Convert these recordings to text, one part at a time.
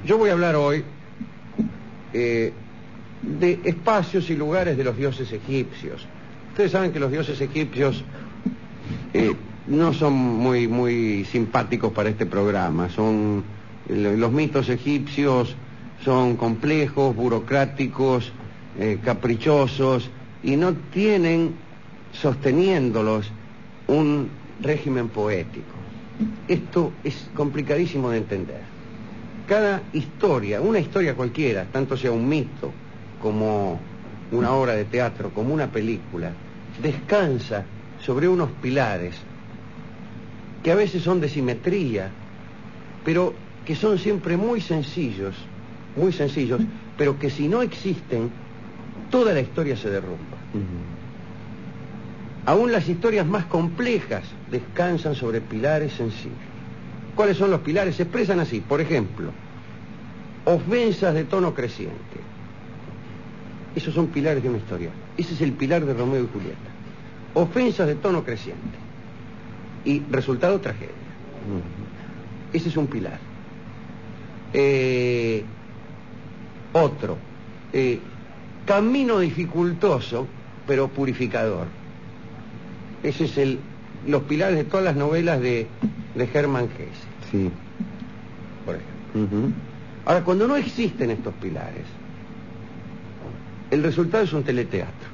Yo voy a hablar hoy de espacios y lugares de los dioses egipcios. Ustedes saben que los dioses egipcios no son muy simpáticos para este programa. Los mitos egipcios son complejos, burocráticos, caprichosos, y no tienen sosteniéndolos un régimen poético. Esto es complicadísimo de entender. Cada historia, una historia cualquiera, tanto sea un mito como una obra de teatro, como una película, descansa sobre unos pilares que a veces son de simetría, pero que son siempre muy sencillos, pero que si no existen, toda la historia se derrumba. Aún las historias más complejas descansan sobre pilares sencillos. ¿Cuáles son los pilares? Se expresan así. Por ejemplo, ofensas de tono creciente. Esos son pilares de una historia. Ese es el pilar de Romeo y Julieta. Ofensas de tono creciente. Y resultado, tragedia. Ese es un pilar. Otro. Camino dificultoso, pero purificador. Ese es los pilares de todas las novelas de Hermann Hesse. Sí. Por ejemplo. Ahora, cuando no existen estos pilares, el resultado es un teleteatro.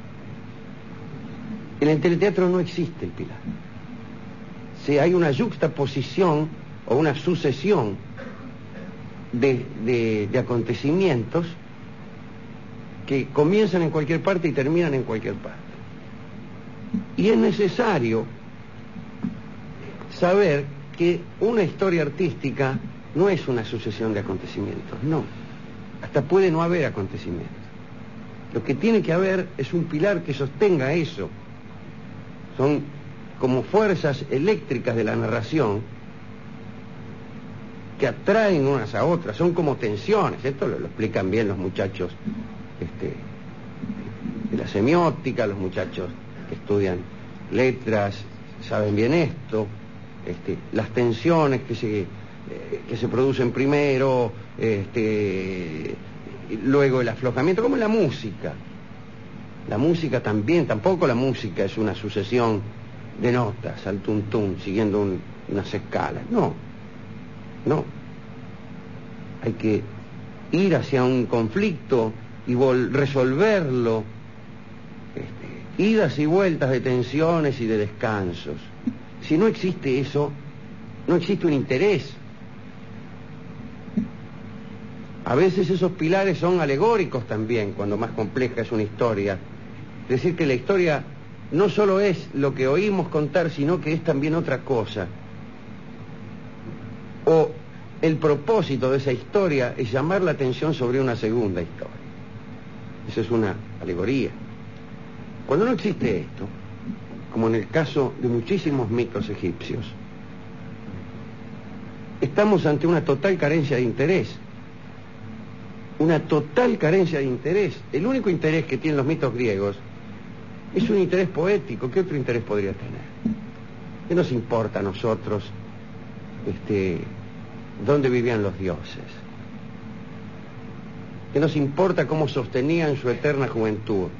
En el teleteatro no existe el pilar. Si hay una yuxtaposición o una sucesión de acontecimientos que comienzan en cualquier parte y terminan en cualquier parte. Y es necesario saber que una historia artística no es una sucesión de acontecimientos, no. Hasta puede no haber acontecimientos. Lo que tiene que haber es un pilar que sostenga eso. Son como fuerzas eléctricas de la narración que atraen unas a otras, son como tensiones. Esto lo explican bien los muchachos de la semiótica, los muchachos que estudian letras saben bien esto. Las tensiones que se producen primero, luego el aflojamiento, como en la música. La música también, tampoco la música es una sucesión de notas al tuntún, siguiendo unas escalas. No. Hay que ir hacia un conflicto y resolverlo. Idas y vueltas de tensiones y de descansos. Si no existe eso, no existe un interés. A veces esos pilares son alegóricos también, cuando más compleja es una historia. Es decir, que la historia no solo es lo que oímos contar, sino que es también otra cosa. O el propósito de esa historia es llamar la atención sobre una segunda historia. Eso es una alegoría. Cuando no existe esto, como en el caso de muchísimos mitos egipcios, estamos ante una total carencia de interés. Una total carencia de interés. El único interés que tienen los mitos griegos es un interés poético. ¿Qué otro interés podría tener? ¿Qué nos importa a nosotros dónde vivían los dioses? ¿Qué nos importa cómo sostenían su eterna juventud?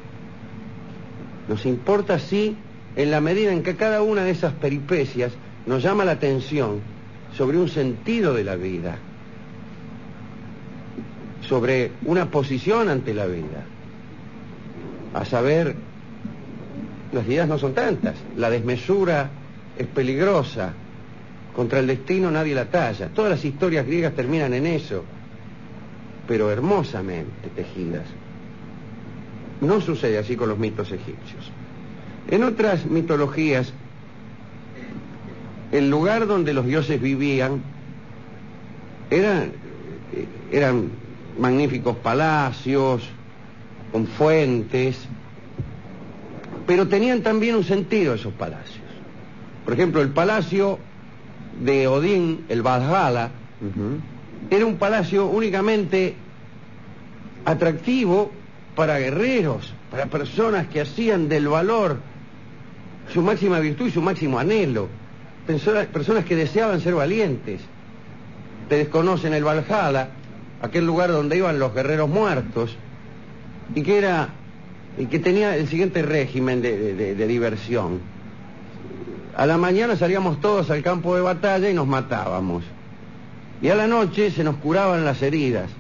Nos importa, sí, en la medida en que cada una de esas peripecias nos llama la atención sobre un sentido de la vida, sobre una posición ante la vida. A saber, las ideas no son tantas. La desmesura es peligrosa. Contra el destino nadie la talla. Todas las historias griegas terminan en eso, pero hermosamente tejidas. No sucede así con los mitos egipcios. En otras mitologías, el lugar donde los dioses vivían eran magníficos palacios con fuentes, pero tenían también un sentido esos palacios. Por ejemplo, el palacio de Odín, el Valhalla, era un palacio únicamente atractivo para guerreros, para personas que hacían del valor su máxima virtud y su máximo anhelo, personas que deseaban ser valientes. Ustedes conocen el Valhalla, aquel lugar donde iban los guerreros muertos, y que tenía el siguiente régimen de diversión. A la mañana salíamos todos al campo de batalla y nos matábamos, y a la noche se nos curaban las heridas,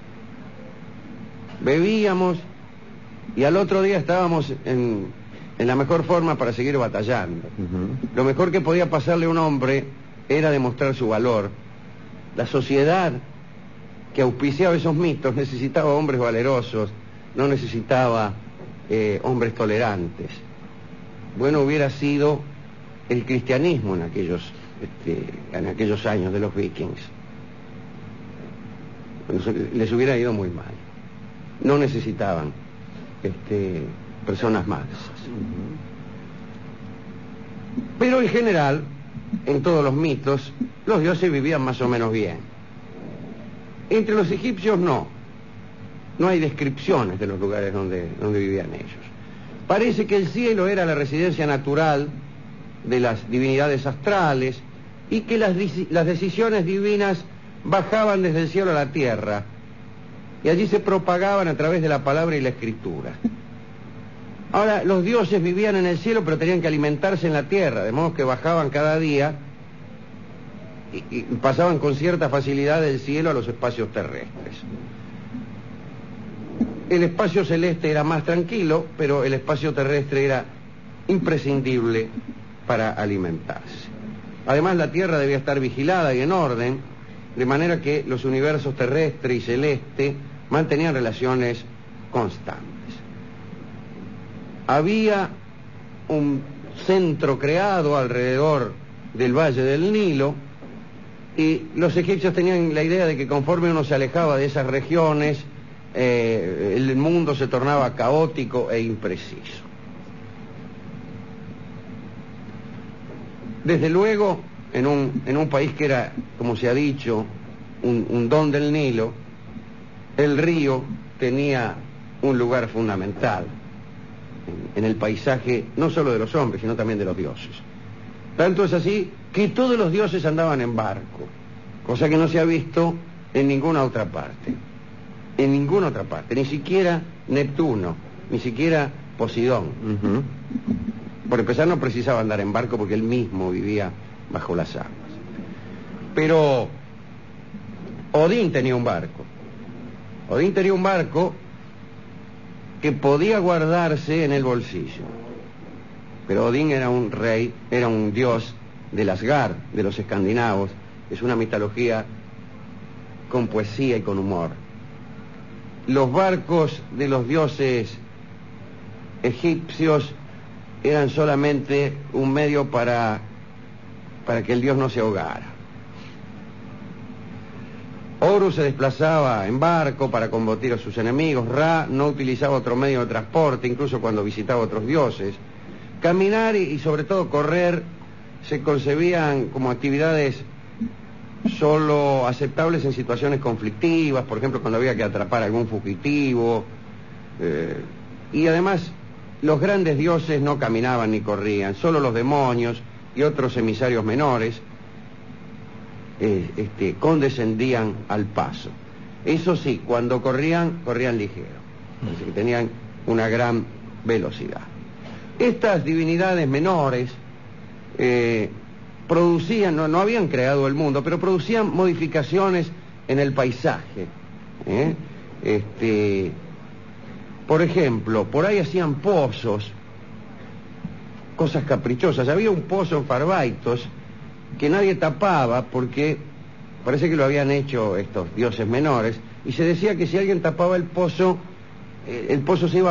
bebíamos, y al otro día estábamos en la mejor forma para seguir batallando. Lo mejor que podía pasarle a un hombre era demostrar su valor. La sociedad que auspiciaba esos mitos necesitaba hombres valerosos, no necesitaba hombres tolerantes. Bueno hubiera sido el cristianismo en aquellos años de los vikings. Les hubiera ido muy mal. No necesitaban personas mansas. Pero en general, en todos los mitos, los dioses vivían más o menos bien. Entre los egipcios no hay descripciones de los lugares donde vivían ellos. Parece que el cielo era la residencia natural de las divinidades astrales y que las decisiones divinas bajaban desde el cielo a la tierra y allí se propagaban a través de la palabra y la escritura. Ahora, los dioses vivían en el cielo, pero tenían que alimentarse en la tierra, de modo que bajaban cada día y pasaban con cierta facilidad del cielo a los espacios terrestres. El espacio celeste era más tranquilo, pero el espacio terrestre era imprescindible para alimentarse. Además, la tierra debía estar vigilada y en orden, de manera que los universos terrestre y celeste mantenían relaciones constantes. Había un centro creado alrededor del valle del Nilo y los egipcios tenían la idea de que conforme uno se alejaba de esas regiones, el mundo se tornaba caótico e impreciso. Desde luego, en un país que era, como se ha dicho, un don del Nilo, el río tenía un lugar fundamental en el paisaje, no solo de los hombres, sino también de los dioses. Tanto es así que todos los dioses andaban en barco, cosa que no se ha visto en ninguna otra parte. En ninguna otra parte, ni siquiera Neptuno, ni siquiera Poseidón. Por empezar, no precisaba andar en barco porque él mismo vivía bajo las aguas. Pero Odín tenía un barco. Odín tenía un barco que podía guardarse en el bolsillo. Pero Odín era un rey, era un dios del Asgard, de los escandinavos. Es una mitología con poesía y con humor. Los barcos de los dioses egipcios eran solamente un medio para que el dios no se ahogara. Horus se desplazaba en barco para combatir a sus enemigos. Ra no utilizaba otro medio de transporte, incluso cuando visitaba a otros dioses. Caminar y sobre todo correr se concebían como actividades solo aceptables en situaciones conflictivas, por ejemplo cuando había que atrapar a algún fugitivo, y además los grandes dioses no caminaban ni corrían, solo los demonios y otros emisarios menores condescendían al paso. Eso sí, cuando corrían ligero, así que tenían una gran velocidad. Estas divinidades menores producían, no habían creado el mundo, pero producían modificaciones en el paisaje. Por ejemplo, por ahí hacían pozos, cosas caprichosas. Había un pozo en Farbaitos que nadie tapaba porque parece que lo habían hecho estos dioses menores, y se decía que si alguien tapaba el pozo se iba